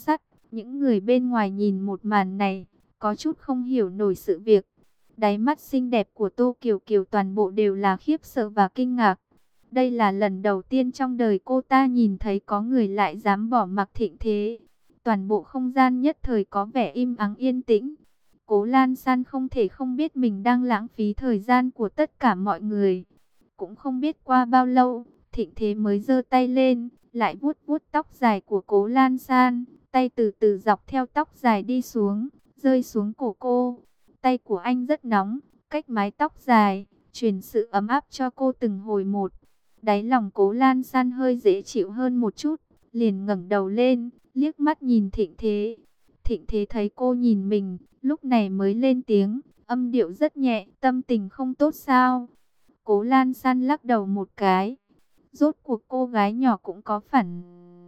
A: Những người bên ngoài nhìn một màn này, có chút không hiểu nổi sự việc. Đáy mắt xinh đẹp của Tô Kiều Kiều toàn bộ đều là khiếp sợ và kinh ngạc. Đây là lần đầu tiên trong đời cô ta nhìn thấy có người lại dám bỏ mặc Thịnh Thế. Toàn bộ không gian nhất thời có vẻ im ắng yên tĩnh. Cố Lan San không thể không biết mình đang lãng phí thời gian của tất cả mọi người. Cũng không biết qua bao lâu, Thịnh Thế mới giơ tay lên, lại vuốt vuốt tóc dài của Cố Lan San. Tay từ từ dọc theo tóc dài đi xuống, rơi xuống cổ cô. Tay của anh rất nóng, cách mái tóc dài, truyền sự ấm áp cho cô từng hồi một. Đáy lòng Cố Lan San hơi dễ chịu hơn một chút, liền ngẩng đầu lên, liếc mắt nhìn Thịnh Thế. Thịnh Thế thấy cô nhìn mình, lúc này mới lên tiếng, âm điệu rất nhẹ, tâm tình không tốt sao? Cố Lan San lắc đầu một cái. Rốt cuộc cô gái nhỏ cũng có phản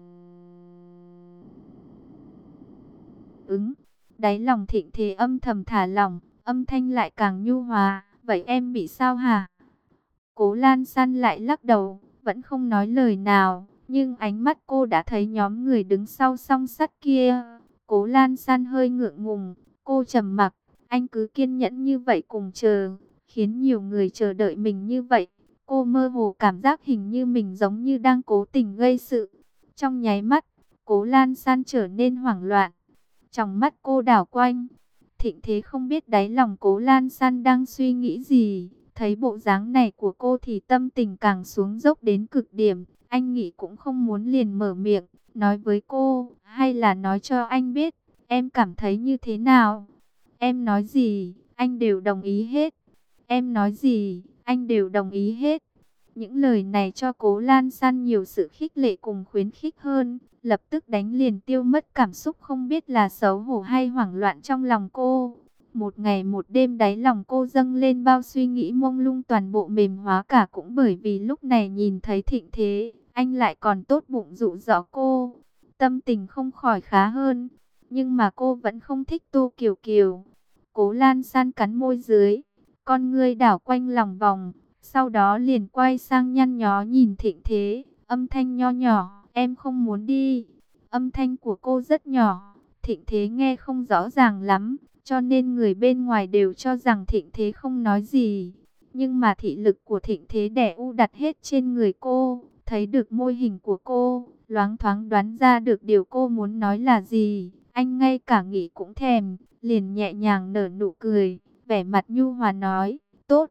A: ứng. Đáy lòng Thịnh Thế âm thầm thả lỏng, âm thanh lại càng nhu hòa. Vậy em bị sao hả? Cố Lan San lại lắc đầu, vẫn không nói lời nào. Nhưng ánh mắt cô đã thấy nhóm người đứng sau song sắt kia. Cố Lan San hơi ngượng ngùng, cô trầm mặc. Anh cứ kiên nhẫn như vậy cùng chờ, khiến nhiều người chờ đợi mình như vậy. Cô mơ hồ cảm giác hình như mình giống như đang cố tình gây sự. Trong nháy mắt, Cố Lan San trở nên hoảng loạn. Trong mắt cô đảo quanh. Thịnh Thế không biết đáy lòng Cố Lan San đang suy nghĩ gì. Thấy bộ dáng này của cô thì tâm tình càng xuống dốc đến cực điểm. Anh nghĩ cũng không muốn liền mở miệng, nói với cô, hay là nói cho anh biết, em cảm thấy như thế nào. Em nói gì, anh đều đồng ý hết. Em nói gì, anh đều đồng ý hết. Những lời này cho Cố Lan San nhiều sự khích lệ cùng khuyến khích hơn. Lập tức đánh liền tiêu mất cảm xúc không biết là xấu hổ hay hoảng loạn trong lòng cô. Một ngày một đêm đáy lòng cô dâng lên bao suy nghĩ mông lung, toàn bộ mềm hóa cả, cũng bởi vì lúc này nhìn thấy Thịnh Thế, anh lại còn tốt bụng dụ dỗ cô. Tâm tình không khỏi khá hơn, nhưng mà cô vẫn không thích Tô Kiều Kiều. Cố Lan San cắn môi dưới, con ngươi đảo quanh lòng vòng, sau đó liền quay sang nhăn nhó nhìn Thịnh Thế, âm thanh nho nhỏ, em không muốn đi. Âm thanh của cô rất nhỏ, Thịnh Thế nghe không rõ ràng lắm, cho nên người bên ngoài đều cho rằng Thịnh Thế không nói gì. Nhưng mà thị lực của Thịnh Thế đè u đặt hết trên người cô, thấy được môi hình của cô, loáng thoáng đoán ra được điều cô muốn nói là gì. Anh ngay cả nghĩ cũng thèm, liền nhẹ nhàng nở nụ cười, vẻ mặt nhu hòa nói, tốt.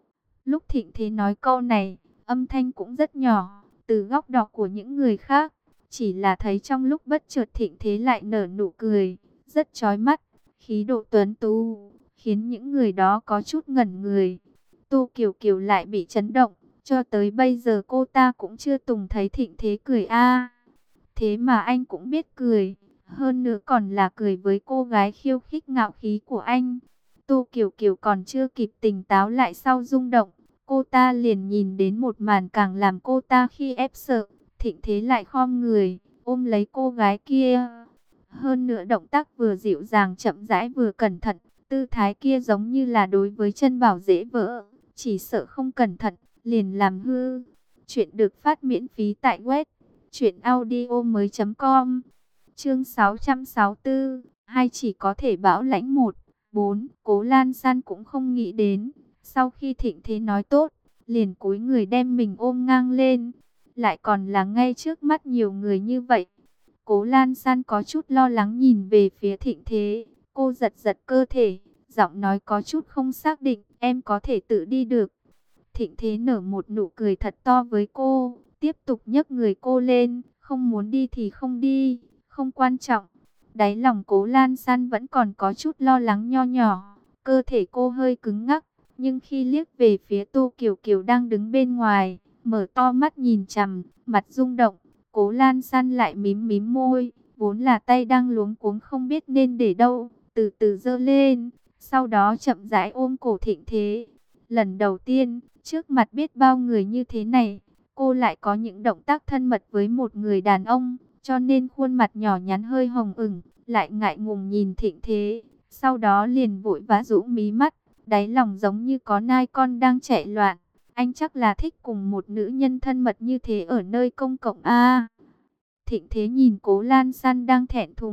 A: Lúc Thịnh Thế nói câu này, âm thanh cũng rất nhỏ, từ góc độ của những người khác. Chỉ là thấy trong lúc bất chợt Thịnh Thế lại nở nụ cười, rất chói mắt, khí độ tuấn tú, khiến những người đó có chút ngẩn người. Tô Kiều Kiều lại bị chấn động, cho tới bây giờ cô ta cũng chưa từng thấy Thịnh Thế cười a. Thế mà anh cũng biết cười, hơn nữa còn là cười với cô gái khiêu khích ngạo khí của anh. Tô Kiều Kiều còn chưa kịp tỉnh táo lại sau rung động, cô ta liền nhìn đến một màn càng làm cô ta khi ép sợ. Thịnh Thế lại khom người, ôm lấy cô gái kia. Hơn nữa động tác vừa dịu dàng chậm rãi vừa cẩn thận, tư thái kia giống như là đối với chân bảo dễ vỡ, chỉ sợ không cẩn thận, liền làm hư. Chuyện được phát miễn phí tại web truyệnaudiomoi chấm com. Chương sáu trăm sáu mươi tư, hai chỉ có thể bảo lãnh một. bốn. Cố Lan San cũng không nghĩ đến, sau khi Thịnh Thế nói tốt, liền cúi người đem mình ôm ngang lên, lại còn là ngay trước mắt nhiều người như vậy. Cố Lan San có chút lo lắng nhìn về phía Thịnh Thế, cô giật giật cơ thể, giọng nói có chút không xác định, em có thể tự đi được. Thịnh Thế nở một nụ cười thật to với cô, tiếp tục nhấc người cô lên, không muốn đi thì không đi, không quan trọng. Đáy lòng Cố Lan San vẫn còn có chút lo lắng nho nhỏ, cơ thể cô hơi cứng ngắc, nhưng khi liếc về phía Tô Kiều Kiều đang đứng bên ngoài, mở to mắt nhìn chằm, mặt rung động, Cố Lan San lại mím mím môi, vốn là tay đang luống cuống không biết nên để đâu, từ từ giơ lên, sau đó chậm rãi ôm cổ Thịnh Thế. Lần đầu tiên, trước mặt biết bao người như thế này, cô lại có những động tác thân mật với một người đàn ông, cho nên khuôn mặt nhỏ nhắn hơi hồng ửng, lại ngại ngùng nhìn Thịnh Thế, sau đó liền vội vã rũ mí mắt, đáy lòng giống như có nai con đang chạy loạn. Anh chắc là thích cùng một nữ nhân thân mật như thế ở nơi công cộng a. Thịnh Thế nhìn Cố Lan San đang thẹn thùng,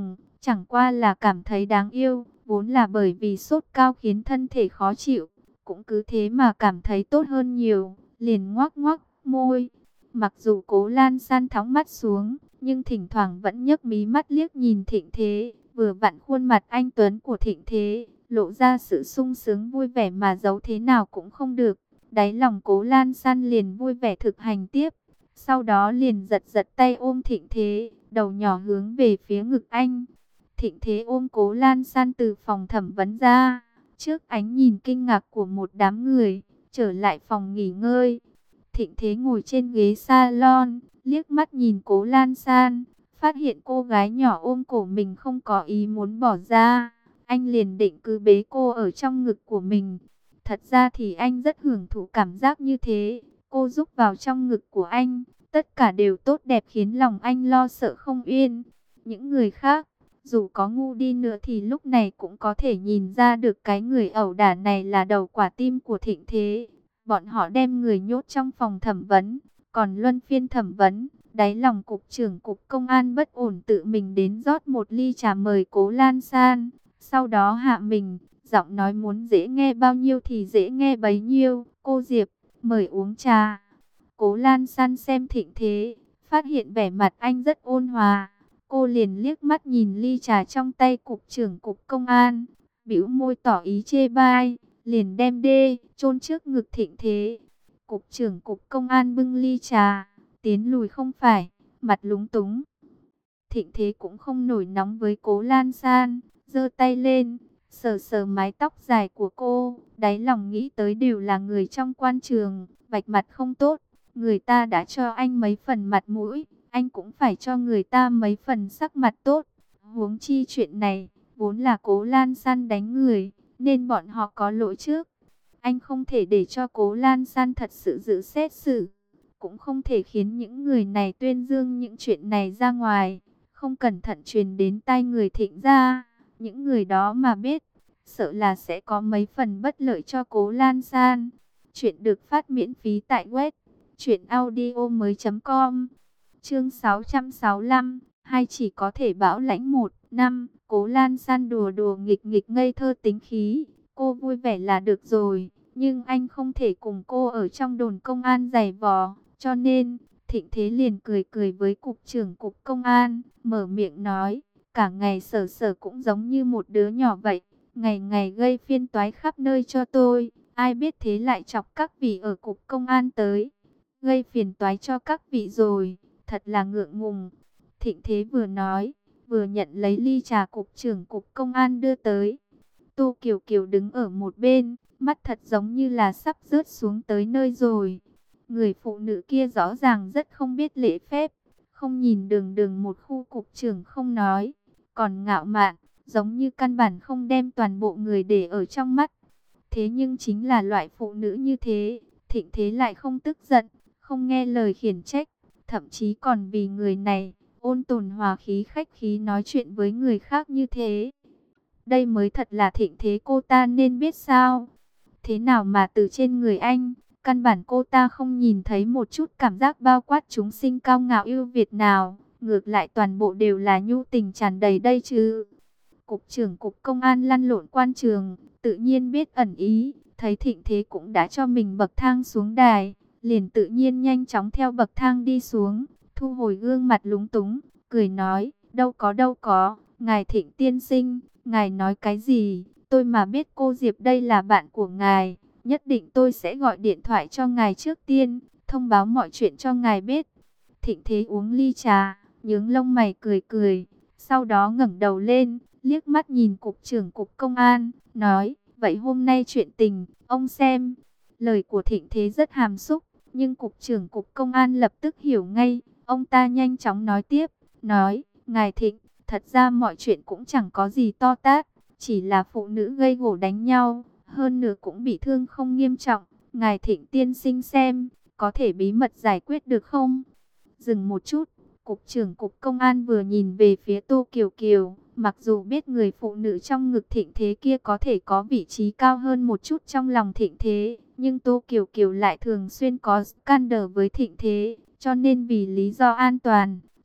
A: chẳng qua là cảm thấy đáng yêu, vốn là bởi vì sốt cao khiến thân thể khó chịu, cũng cứ thế mà cảm thấy tốt hơn nhiều, liền ngoác ngoác môi. Mặc dù Cố Lan San thõng mắt xuống, nhưng thỉnh thoảng vẫn nhấc mí mắt liếc nhìn Thịnh Thế, vừa vặn khuôn mặt anh tuấn của Thịnh Thế, lộ ra sự sung sướng vui vẻ mà giấu thế nào cũng không được. Đáy lòng Cố Lan San liền vui vẻ thực hành tiếp, sau đó liền giật giật tay ôm Thịnh Thế, đầu nhỏ hướng về phía ngực anh. Thịnh Thế ôm Cố Lan San từ phòng thẩm vấn ra, trước ánh nhìn kinh ngạc của một đám người, trở lại phòng nghỉ ngơi. Thịnh Thế ngồi trên ghế salon, liếc mắt nhìn Cố Lan San, phát hiện cô gái nhỏ ôm cổ mình không có ý muốn bỏ ra. Anh liền định cứ bế cô ở trong ngực của mình. Thật ra thì anh rất hưởng thụ cảm giác như thế. Cô rúc vào trong ngực của anh, tất cả đều tốt đẹp khiến lòng anh lo sợ không yên. Những người khác, dù có ngu đi nữa thì lúc này cũng có thể nhìn ra được cái người ẩu đả này là đầu quả tim của Thịnh Thế. Bọn họ đem người nhốt trong phòng thẩm vấn, còn luân phiên thẩm vấn. Đáy lòng cục trưởng cục công an bất ổn tự mình đến rót một ly trà mời Cố Lan San. Sau đó hạ mình, giọng nói muốn dễ nghe bao nhiêu thì dễ nghe bấy nhiêu. Cô Diệp, mời uống trà. Cố Lan San xem Thịnh Thế, phát hiện vẻ mặt anh rất ôn hòa. Cô liền liếc mắt nhìn ly trà trong tay cục trưởng cục công an, bĩu môi tỏ ý chê bai, liền đem đê, chôn trước ngực Thịnh Thế. Cục trưởng cục công an bưng ly trà, tiến lùi không phải, mặt lúng túng. Thịnh Thế cũng không nổi nóng với Cố Lan San, giơ tay lên, sờ sờ mái tóc dài của cô, đáy lòng nghĩ tới đều là người trong quan trường, vạch mặt không tốt, người ta đã cho anh mấy phần mặt mũi, anh cũng phải cho người ta mấy phần sắc mặt tốt. Huống chi chuyện này, vốn là Cố Lan San đánh người, nên bọn họ có lỗi trước. Anh không thể để cho Cố Lan San thật sự giữ xét xử, cũng không thể khiến những người này tuyên dương những chuyện này ra ngoài, không cẩn thận truyền đến tai người Thịnh gia. Những người đó mà biết, sợ là sẽ có mấy phần bất lợi cho Cố Lan San. Chuyện được phát miễn phí tại web truyện audio mới chấm com. Chương sáu trăm sáu mươi lăm, hay chỉ có thể bảo lãnh một năm. Cố Lan San đùa đùa nghịch nghịch ngây thơ tính khí, cô vui vẻ là được rồi, nhưng anh không thể cùng cô ở trong đồn công an giày vò, cho nên Thịnh Thế liền cười cười với cục trưởng cục công an, mở miệng nói, cả ngày Sở Sở cũng giống như một đứa nhỏ vậy, ngày ngày gây phiền toái khắp nơi cho tôi, ai biết thế lại chọc các vị ở cục công an tới, gây phiền toái cho các vị rồi, thật là ngượng ngùng. Thịnh Thế vừa nói, vừa nhận lấy ly trà cục trưởng cục công an đưa tới. Tô Kiều Kiều đứng ở một bên, mắt thật giống như là sắp rớt xuống tới nơi rồi. Người phụ nữ kia rõ ràng rất không biết lễ phép, không nhìn đường đường một khu cục trưởng không nói, còn ngạo mạn, giống như căn bản không đem toàn bộ người để ở trong mắt. Thế nhưng chính là loại phụ nữ như thế, Thịnh Thế lại không tức giận, không nghe lời khiển trách, thậm chí còn vì người này, ôn tồn hòa khí khách khí nói chuyện với người khác như thế. Đây mới thật là Thịnh Thế cô ta nên biết sao. Thế nào mà từ trên người anh, căn bản cô ta không nhìn thấy một chút cảm giác bao quát chúng sinh cao ngạo ưu việt nào. Ngược lại toàn bộ đều là nhu tình tràn đầy đây chứ. Cục trưởng cục công an lăn lộn quan trường, tự nhiên biết ẩn ý. Thấy Thịnh Thế cũng đã cho mình bậc thang xuống đài, liền tự nhiên nhanh chóng theo bậc thang đi xuống. Thu hồi gương mặt lúng túng, cười nói, đâu có đâu có, ngài Thịnh tiên sinh, ngài nói cái gì, tôi mà biết cô Diệp đây là bạn của ngài, nhất định tôi sẽ gọi điện thoại cho ngài trước tiên, thông báo mọi chuyện cho ngài biết. Thịnh Thế uống ly trà, nhướng lông mày cười cười, sau đó ngẩng đầu lên, liếc mắt nhìn cục trưởng cục công an, nói, vậy hôm nay chuyện tình, ông xem. Lời của Thịnh Thế rất hàm xúc, nhưng cục trưởng cục công an lập tức hiểu ngay, ông ta nhanh chóng nói tiếp, nói, ngài Thịnh, thật ra mọi chuyện cũng chẳng có gì to tát, chỉ là phụ nữ gây gổ đánh nhau, hơn nữa cũng bị thương không nghiêm trọng, ngài Thịnh tiên sinh xem, có thể bí mật giải quyết được không? Dừng một chút, cục trưởng cục công an vừa nhìn về phía Tô Kiều Kiều, mặc dù biết người phụ nữ trong ngực Thịnh Thế kia có thể có vị trí cao hơn một chút trong lòng Thịnh Thế, nhưng Tô Kiều Kiều lại thường xuyên có scandal với Thịnh Thế, cho nên vì lý do an toàn,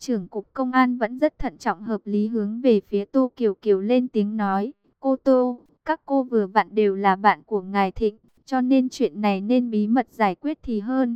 A: trưởng cục công an vẫn rất thận trọng hợp lý hướng về phía Tô Kiều Kiều lên tiếng nói. Cô Tô, các cô vừa vặn đều là bạn của ngài Thịnh, cho nên chuyện này nên bí mật giải quyết thì hơn.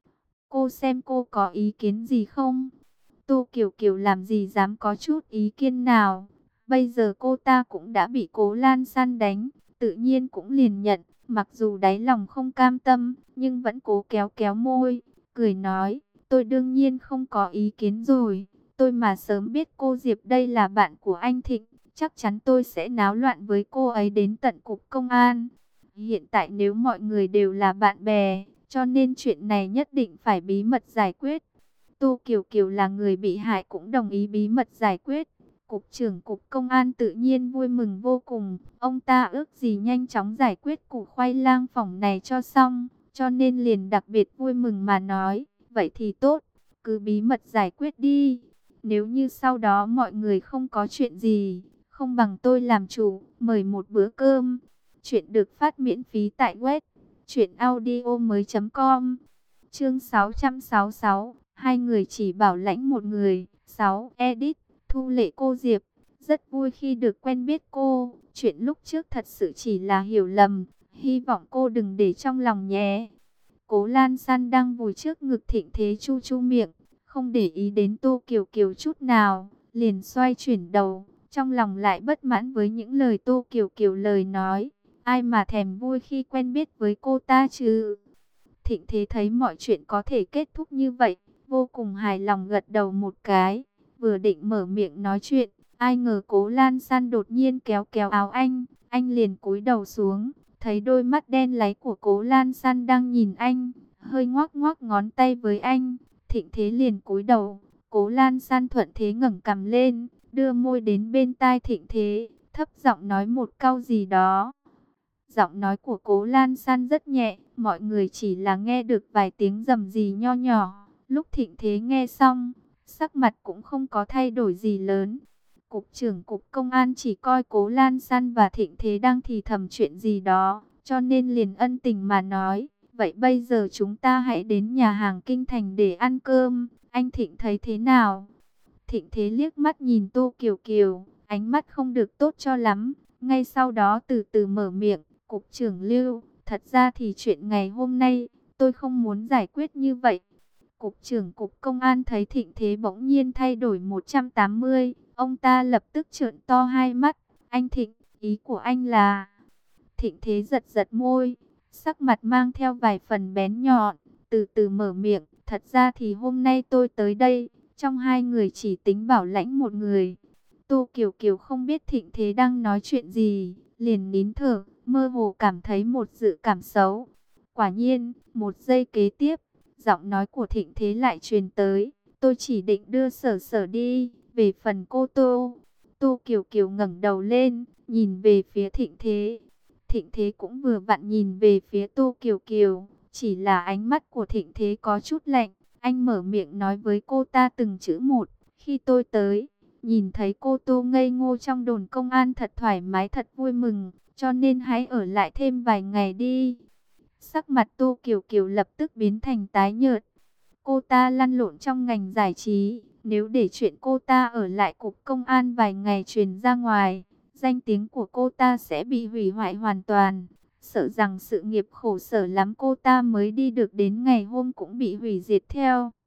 A: Cô xem cô có ý kiến gì không? Tô Kiều Kiều làm gì dám có chút ý kiến nào. Bây giờ cô ta cũng đã bị Cố Lan San đánh, tự nhiên cũng liền nhận. Mặc dù đáy lòng không cam tâm, nhưng vẫn cố kéo kéo môi, cười nói, tôi đương nhiên không có ý kiến rồi. Tôi mà sớm biết cô Diệp đây là bạn của anh Thịnh, chắc chắn tôi sẽ náo loạn với cô ấy đến tận cục công an. Hiện tại nếu mọi người đều là bạn bè, cho nên chuyện này nhất định phải bí mật giải quyết. Tô Kiều Kiều là người bị hại cũng đồng ý bí mật giải quyết. Cục trưởng cục công an tự nhiên vui mừng vô cùng. Ông ta ước gì nhanh chóng giải quyết củ khoai lang phỏng này cho xong, cho nên liền đặc biệt vui mừng mà nói, vậy thì tốt, cứ bí mật giải quyết đi. Nếu như sau đó mọi người không có chuyện gì, không bằng tôi làm chủ, mời một bữa cơm. Chuyện được phát miễn phí tại web truyện audio mới chấm com. Chương sáu trăm sáu mươi sáu, hai người chỉ bảo lãnh một người. sáu. Edit, Thu Lệ cô Diệp, rất vui khi được quen biết cô. Chuyện lúc trước thật sự chỉ là hiểu lầm, hy vọng cô đừng để trong lòng nhé. Cố Lan San đang vùi trước ngực Thịnh Thế chu chu miệng, không để ý đến Tô Kiều Kiều chút nào, liền xoay chuyển đầu, trong lòng lại bất mãn với những lời Tô Kiều Kiều lời nói. Ai mà thèm vui khi quen biết với cô ta chứ? Thịnh Thế thấy mọi chuyện có thể kết thúc như vậy, vô cùng hài lòng gật đầu một cái, vừa định mở miệng nói chuyện, ai ngờ Cố Lan San đột nhiên kéo kéo áo anh, anh liền cúi đầu xuống, thấy đôi mắt đen láy của Cố Lan San đang nhìn anh, hơi ngoắc ngoắc ngón tay với anh. Thịnh Thế liền cúi đầu, Cố Lan San thuận thế ngẩng cằm lên, đưa môi đến bên tai Thịnh Thế, thấp giọng nói một câu gì đó. Giọng nói của Cố Lan San rất nhẹ, mọi người chỉ là nghe được vài tiếng rầm rì nho nhỏ. Lúc Thịnh Thế nghe xong, sắc mặt cũng không có thay đổi gì lớn. Cục trưởng cục công an chỉ coi Cố Lan San và Thịnh Thế đang thì thầm chuyện gì đó, cho nên liền ân tình mà nói, vậy bây giờ chúng ta hãy đến nhà hàng Kinh Thành để ăn cơm, anh Thịnh thấy thế nào? Thịnh Thế liếc mắt nhìn Tô Kiều Kiều, ánh mắt không được tốt cho lắm, ngay sau đó từ từ mở miệng, Cục trưởng Lưu, thật ra thì chuyện ngày hôm nay, tôi không muốn giải quyết như vậy. Cục trưởng cục công an thấy Thịnh Thế bỗng nhiên thay đổi một trăm tám mươi, ông ta lập tức trợn to hai mắt, anh Thịnh, ý của anh là... Thịnh Thế giật giật môi, sắc mặt mang theo vài phần bén nhọn, từ từ mở miệng, thật ra thì hôm nay tôi tới đây, trong hai người chỉ tính bảo lãnh một người. Tô Kiều Kiều không biết Thịnh Thế đang nói chuyện gì, liền nín thở, mơ hồ cảm thấy một dự cảm xấu. Quả nhiên, một giây kế tiếp, giọng nói của Thịnh Thế lại truyền tới, tôi chỉ định đưa Sở Sở đi, về phần cô Tô. Tô Kiều Kiều ngẩng đầu lên, nhìn về phía Thịnh Thế. Thịnh Thế cũng vừa vặn nhìn về phía Tô Kiều Kiều, chỉ là ánh mắt của Thịnh Thế có chút lạnh, anh mở miệng nói với cô ta từng chữ một, khi tôi tới, nhìn thấy cô Tô ngây ngô trong đồn công an thật thoải mái thật vui mừng, cho nên hãy ở lại thêm vài ngày đi. Sắc mặt Tô Kiều Kiều lập tức biến thành tái nhợt. Cô ta lăn lộn trong ngành giải trí, nếu để chuyện cô ta ở lại cục công an vài ngày truyền ra ngoài, danh tiếng của cô ta sẽ bị hủy hoại hoàn toàn. Sợ rằng sự nghiệp khổ sở lắm cô ta mới đi được đến ngày hôm cũng bị hủy diệt theo.